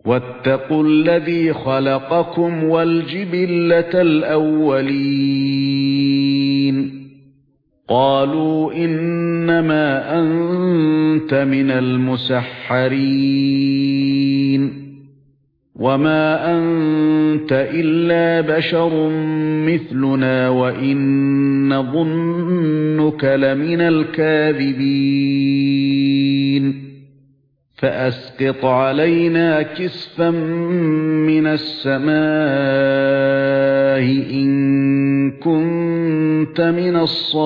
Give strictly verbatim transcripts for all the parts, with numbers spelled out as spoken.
واتقوا الذي خلقكم والجبلة الأولين قالوا إنما أنت من المسحرين وما أنت إلا بشر مثلنا وإن نظنك لمن الكاذبين فأسقط علينا كسفا من السماء إن كنت من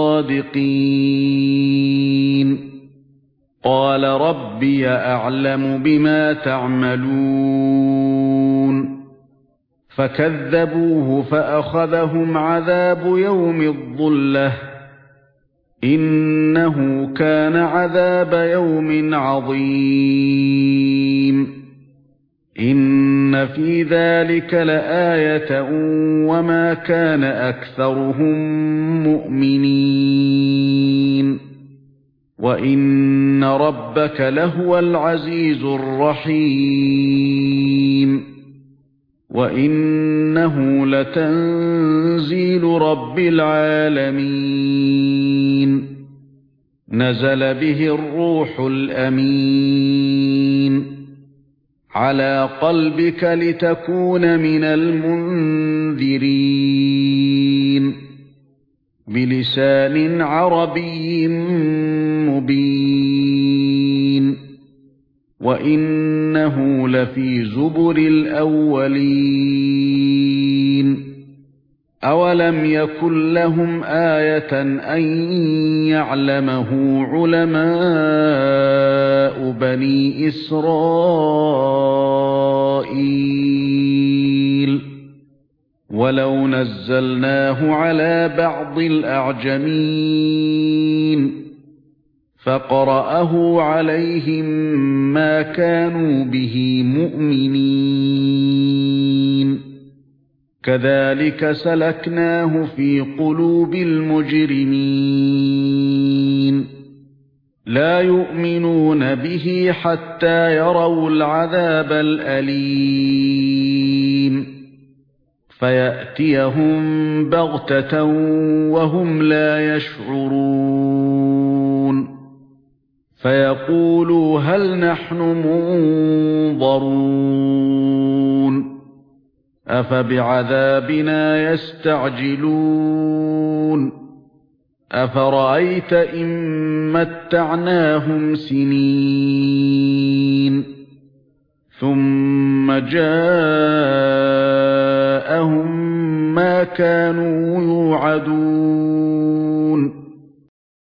الصادقين قال ربي أعلم بما تعملون فكذبوه فأخذهم عذاب يوم الظلة إنه كان عذاب يوم عظيم إن في ذلك لآية وما كان أكثرهم مؤمنين وإن ربك لهو العزيز الرحيم وإنه لتنزيل رب العالمين نزل به الروح الأمين على قلبك لتكون من المنذرين بلسان عربي مبين وإنه لفي زبر الأولين أولم يكن لهم آية أن يعلمه علماء بني إسرائيل ولو نزلناه على بعض الأعجمين فقرأه عليهم ما كانوا به مؤمنين كذلك سلكناه في قلوب المجرمين لا يؤمنون به حتى يروا العذاب الأليم فيأتيهم بغتة وهم لا يشعرون فيقولوا هل نحن منظرون أفبعذابنا يستعجلون أفرأيت إن متعناهم سنين ثم جاءهم ما كانوا يوعدون